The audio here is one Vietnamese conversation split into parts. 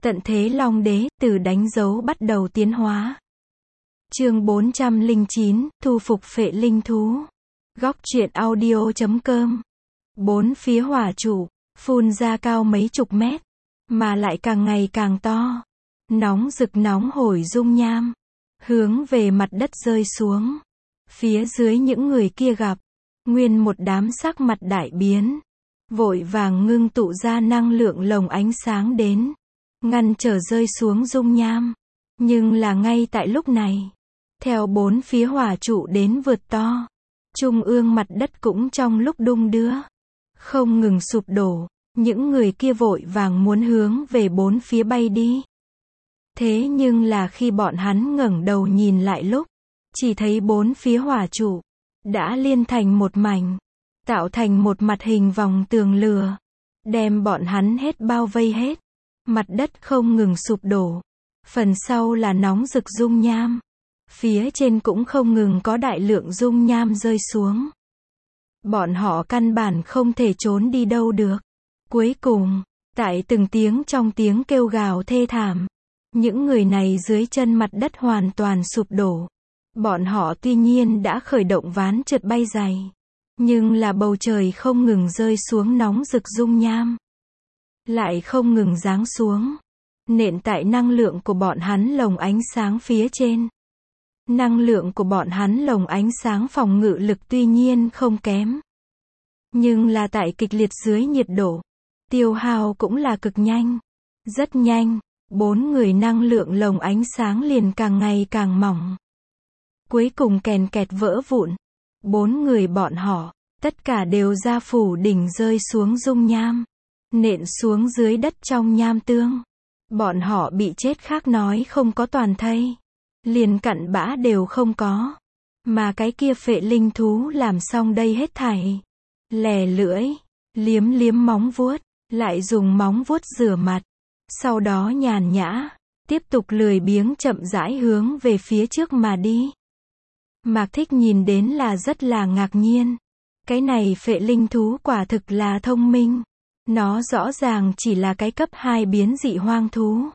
Tận thế Long Đế, từ đánh dấu bắt đầu tiến hóa. Chương 409, thu phục phệ linh thú. Góc truyện audio.com. Bốn phía hỏa trụ, phun ra cao mấy chục mét, mà lại càng ngày càng to. Nóng rực nóng hổi dung nham, hướng về mặt đất rơi xuống. Phía dưới những người kia gặp, nguyên một đám sắc mặt đại biến. Vội vàng ngưng tụ ra năng lượng lồng ánh sáng đến, ngăn trở rơi xuống dung nham. Nhưng là ngay tại lúc này, theo bốn phía hỏa trụ đến vượt to, trung ương mặt đất cũng trong lúc đung đưa, không ngừng sụp đổ. Những người kia vội vàng muốn hướng về bốn phía bay đi. Thế nhưng là khi bọn hắn ngẩng đầu nhìn lại lúc, chỉ thấy bốn phía hỏa trụ đã liên thành một mảnh, tạo thành một mặt hình vòng tường lửa, đem bọn hắn hết bao vây hết. Mặt đất không ngừng sụp đổ, phần sau là nóng rực dung nham, phía trên cũng không ngừng có đại lượng dung nham rơi xuống. Bọn họ căn bản không thể trốn đi đâu được. Cuối cùng, tại từng tiếng trong tiếng kêu gào thê thảm, những người này dưới chân mặt đất hoàn toàn sụp đổ. Bọn họ tuy nhiên đã khởi động ván trượt bay dày, nhưng là bầu trời không ngừng rơi xuống nóng rực dung nham, lại không ngừng giáng xuống, nện tại năng lượng của bọn hắn lồng ánh sáng phía trên. Năng lượng của bọn hắn lồng ánh sáng phòng ngự lực tuy nhiên không kém, nhưng là tại kịch liệt dưới nhiệt độ, tiêu hao cũng là cực nhanh. Rất nhanh, bốn người năng lượng lồng ánh sáng liền càng ngày càng mỏng. Cuối cùng kèn kẹt vỡ vụn. Bốn người bọn họ, tất cả đều ra phủ đỉnh rơi xuống dung nham, nện xuống dưới đất trong nham tương. Bọn họ bị chết khác nói không có toàn thây, liền cặn bã đều không có. Mà cái kia phệ linh thú làm xong đây hết thảy, lè lưỡi, liếm liếm móng vuốt, lại dùng móng vuốt rửa mặt, sau đó nhàn nhã, tiếp tục lười biếng chậm rãi hướng về phía trước mà đi. Mạc Thích nhìn đến là rất là ngạc nhiên. Cái này phệ linh thú quả thực là thông minh. Nó rõ ràng chỉ là cái cấp 2 biến dị hoang thú,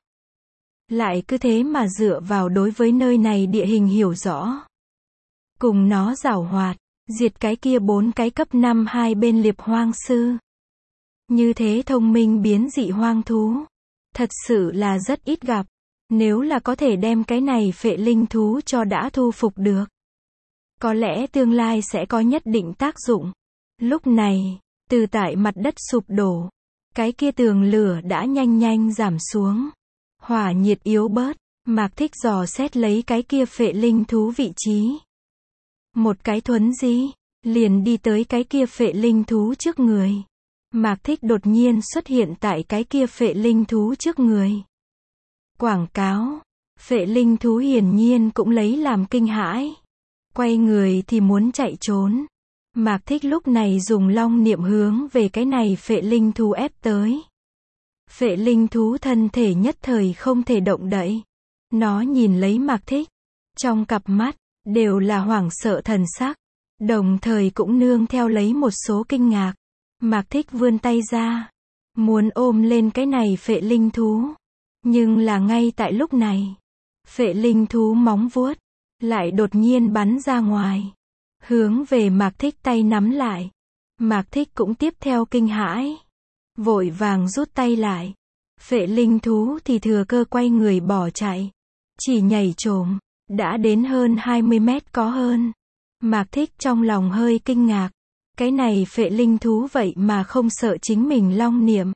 lại cứ thế mà dựa vào đối với nơi này địa hình hiểu rõ, cùng nó giảo hoạt, diệt cái kia 4 cái cấp 5 hai bên liệp hoang sư. Như thế thông minh biến dị hoang thú, thật sự là rất ít gặp. Nếu là có thể đem cái này phệ linh thú cho đã thu phục được, có lẽ tương lai sẽ có nhất định tác dụng. Lúc này, từ tại mặt đất sụp đổ, cái kia tường lửa đã nhanh nhanh giảm xuống, hỏa nhiệt yếu bớt. Mạc Thích dò xét lấy cái kia phệ linh thú vị trí. Một cái thuấn di, liền đi tới cái kia phệ linh thú trước người. Mạc Thích đột nhiên xuất hiện tại cái kia phệ linh thú trước người. Quảng cáo, phệ linh thú hiển nhiên cũng lấy làm kinh hãi. Quay người thì muốn chạy trốn. Mạc Thích lúc này dùng long niệm hướng về cái này phệ linh thú ép tới. Phệ linh thú thân thể nhất thời không thể động đậy. Nó nhìn lấy Mạc Thích, trong cặp mắt đều là hoảng sợ thần sắc, đồng thời cũng nương theo lấy một số kinh ngạc. Mạc Thích vươn tay ra, muốn ôm lên cái này phệ linh thú. Nhưng là ngay tại lúc này, phệ linh thú móng vuốt lại đột nhiên bắn ra ngoài, hướng về Mạc Thích tay nắm lại. Mạc Thích cũng tiếp theo kinh hãi, vội vàng rút tay lại. Phệ linh thú thì thừa cơ quay người bỏ chạy, chỉ nhảy chồm, đã đến hơn 20 mét có hơn. Mạc Thích trong lòng hơi kinh ngạc, cái này phệ linh thú vậy mà không sợ chính mình long niệm,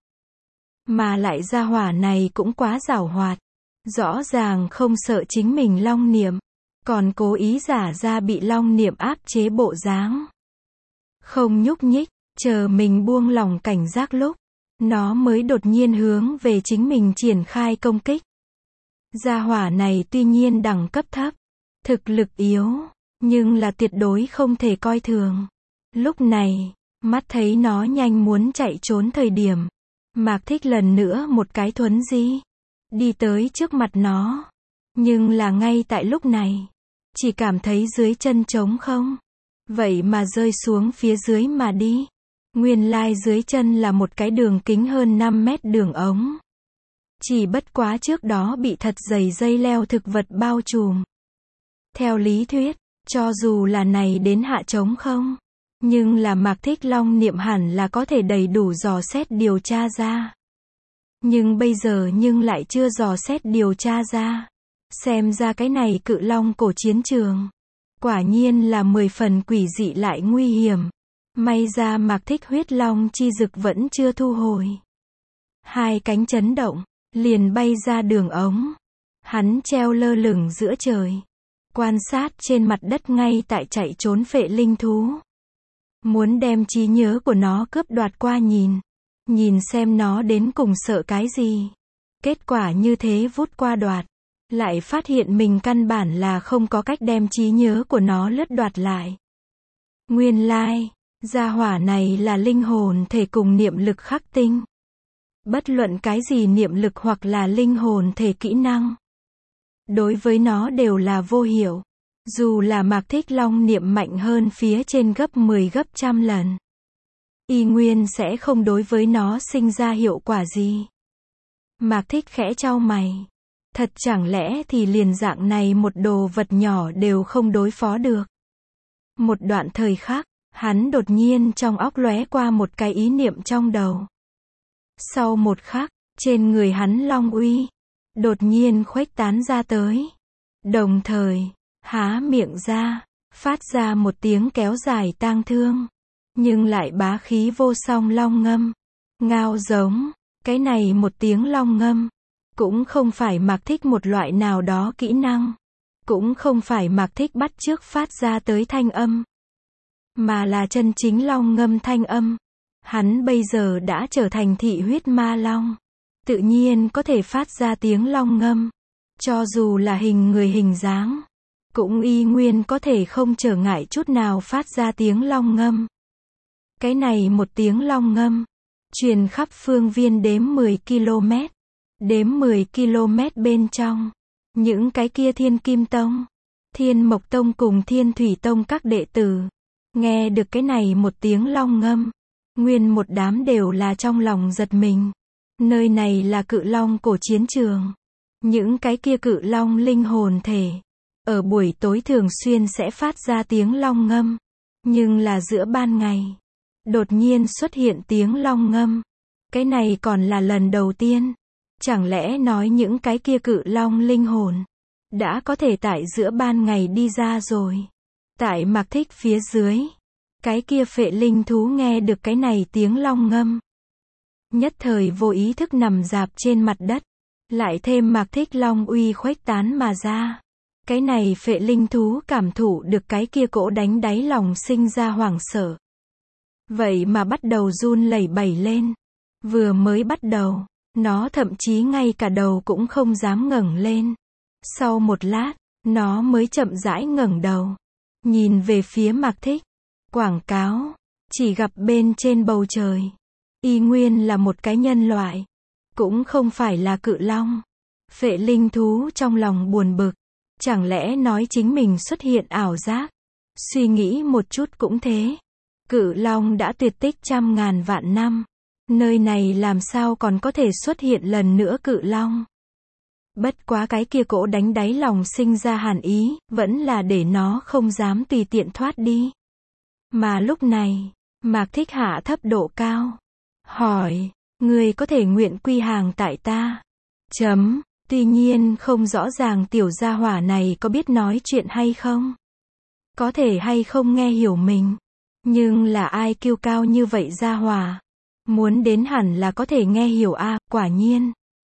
mà lại gia hỏa này cũng quá giảo hoạt, rõ ràng không sợ chính mình long niệm, còn cố ý giả ra bị long niệm áp chế bộ dáng. Không nhúc nhích, chờ mình buông lỏng cảnh giác lúc, nó mới đột nhiên hướng về chính mình triển khai công kích. Gia hỏa này tuy nhiên đẳng cấp thấp, thực lực yếu, nhưng là tuyệt đối không thể coi thường. Lúc này, mắt thấy nó nhanh muốn chạy trốn thời điểm, Mạc Thích lần nữa một cái thuấn di, đi tới trước mặt nó. Nhưng là ngay tại lúc này, chỉ cảm thấy dưới chân trống không, vậy mà rơi xuống phía dưới mà đi. Nguyên lai dưới chân là một cái đường kính hơn 5 mét đường ống. Chỉ bất quá trước đó bị thật dày dây leo thực vật bao trùm. Theo lý thuyết, cho dù là này đến hạ trống không, nhưng là Mạc Thích Long niệm hẳn là có thể đầy đủ dò xét điều tra ra. Nhưng bây giờ nhưng lại chưa dò xét điều tra ra. Xem ra cái này cự long cổ chiến trường. Quả nhiên là 10 phần quỷ dị lại nguy hiểm. May ra Mạc Thích huyết long chi dực vẫn chưa thu hồi. Hai cánh chấn động, liền bay ra đường ống. Hắn treo lơ lửng giữa trời. Quan sát trên mặt đất ngay tại chạy trốn phệ linh thú. Muốn đem trí nhớ của nó cướp đoạt qua nhìn. Nhìn xem nó đến cùng sợ cái gì. Kết quả như thế vút qua đoạt. Lại phát hiện mình căn bản là không có cách đem trí nhớ của nó lướt đoạt lại. Nguyên lai, gia hỏa này là linh hồn thể cùng niệm lực khắc tinh. Bất luận cái gì niệm lực hoặc là linh hồn thể kỹ năng. Đối với nó đều là vô hiệu. Dù là Mạc Thích Long niệm mạnh hơn phía trên gấp 10 gấp trăm lần. Y nguyên sẽ không đối với nó sinh ra hiệu quả gì. Mạc Thích khẽ chau mày. Thật chẳng lẽ thì liền dạng này một đồ vật nhỏ đều không đối phó được. Một đoạn thời khắc, hắn đột nhiên trong óc lóe qua một cái ý niệm trong đầu. Sau một khắc, trên người hắn long uy đột nhiên khuếch tán ra tới. Đồng thời, há miệng ra, phát ra một tiếng kéo dài tang thương, nhưng lại bá khí vô song long ngâm. Ngao giống, cái này một tiếng long ngâm, cũng không phải Mạc Thích một loại nào đó kỹ năng, cũng không phải Mạc Thích bắt chước phát ra tới thanh âm, mà là chân chính long ngâm thanh âm. Hắn bây giờ đã trở thành thị huyết ma long, tự nhiên có thể phát ra tiếng long ngâm, cho dù là hình người hình dáng, cũng y nguyên có thể không trở ngại chút nào phát ra tiếng long ngâm. Cái này một tiếng long ngâm, truyền khắp phương viên đếm 10 km. Đếm 10 km bên trong, những cái kia Thiên Kim Tông, Thiên Mộc Tông cùng Thiên Thủy Tông các đệ tử, nghe được cái này một tiếng long ngâm, nguyên một đám đều là trong lòng giật mình. Nơi này là cự long cổ chiến trường. Những cái kia cự long linh hồn thể, ở buổi tối thường xuyên sẽ phát ra tiếng long ngâm, nhưng là giữa ban ngày, đột nhiên xuất hiện tiếng long ngâm. Cái này còn là lần đầu tiên. Chẳng lẽ nói những cái kia cự long linh hồn đã có thể tại giữa ban ngày đi ra rồi. Tại Mạc Thích phía dưới, cái kia phệ linh thú nghe được cái này tiếng long ngâm, nhất thời vô ý thức nằm rạp trên mặt đất. Lại thêm Mạc Thích long uy khuếch tán mà ra, cái này phệ linh thú cảm thụ được cái kia cỗ đánh đáy lòng sinh ra hoảng sợ. Vậy mà bắt đầu run lẩy bẩy lên. Vừa mới bắt đầu, nó thậm chí ngay cả đầu cũng không dám ngẩng lên. Sau một lát, nó mới chậm rãi ngẩng đầu, nhìn về phía Mạc Thích. Quảng cáo, chỉ gặp bên trên bầu trời, y nguyên là một cái nhân loại, cũng không phải là cự long. Phệ linh thú trong lòng buồn bực, chẳng lẽ nói chính mình xuất hiện ảo giác? Suy nghĩ một chút cũng thế. Cự long đã tuyệt tích trăm ngàn vạn năm. Nơi này làm sao còn có thể xuất hiện lần nữa cự long? Bất quá cái kia cỗ đánh đáy lòng sinh ra hàn ý, vẫn là để nó không dám tùy tiện thoát đi. Mà lúc này, Mạc Thích hạ thấp độ cao, hỏi, người có thể nguyện quy hàng tại ta? Tuy nhiên không rõ ràng tiểu gia hỏa này có biết nói chuyện hay không? Có thể hay không nghe hiểu mình? Nhưng là ai kiêu cao như vậy gia hỏa? Muốn đến hẳn là có thể nghe hiểu a, quả nhiên.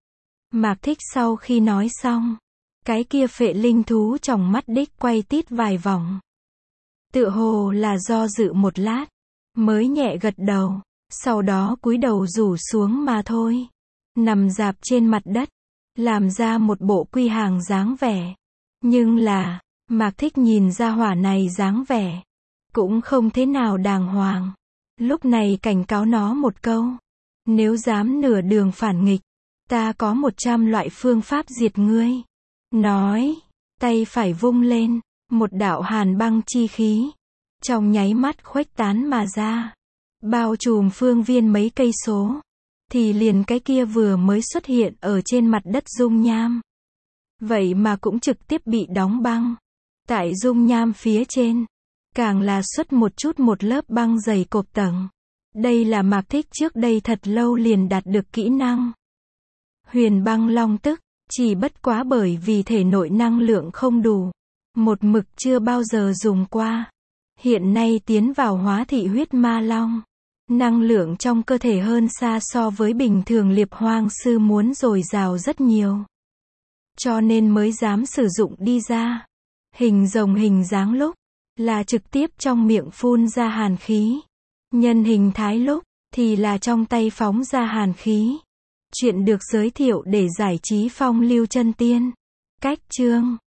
Mạc Thích sau khi nói xong, cái kia phệ linh thú trong mắt đích quay tít vài vòng. Tựa hồ là do dự một lát, mới nhẹ gật đầu, sau đó cúi đầu rủ xuống mà thôi. Nằm rạp trên mặt đất, làm ra một bộ quy hàng dáng vẻ. Nhưng là, Mạc Thích nhìn ra hỏa này dáng vẻ, cũng không thế nào đàng hoàng. Lúc này cảnh cáo nó một câu. Nếu dám nửa đường phản nghịch, ta có 100 loại phương pháp diệt ngươi. Nói, tay phải vung lên, một đạo hàn băng chi khí, trong nháy mắt khuếch tán mà ra, bao trùm phương viên mấy cây số. thì liền cái kia vừa mới xuất hiện ở trên mặt đất dung nham. Vậy mà cũng trực tiếp bị đóng băng. Tại dung nham phía trên, càng là xuất một lớp băng dày cộp tầng. Đây là Mạc Thích trước đây thật lâu liền đạt được kỹ năng. Huyền băng long tức, chỉ bất quá bởi vì thể nội năng lượng không đủ. Một mực chưa bao giờ dùng qua. Hiện nay tiến vào hóa thị huyết ma long. Năng lượng trong cơ thể hơn xa so với bình thường liệp hoang sư muốn dồi dào rất nhiều. Cho nên mới dám sử dụng đi ra. Hình rồng hình dáng lúc, là trực tiếp trong miệng phun ra hàn khí. Nhân hình thái lúc, thì là trong tay phóng ra hàn khí. Chuyện được giới thiệu để giải trí phong lưu chân tiên. Cách chương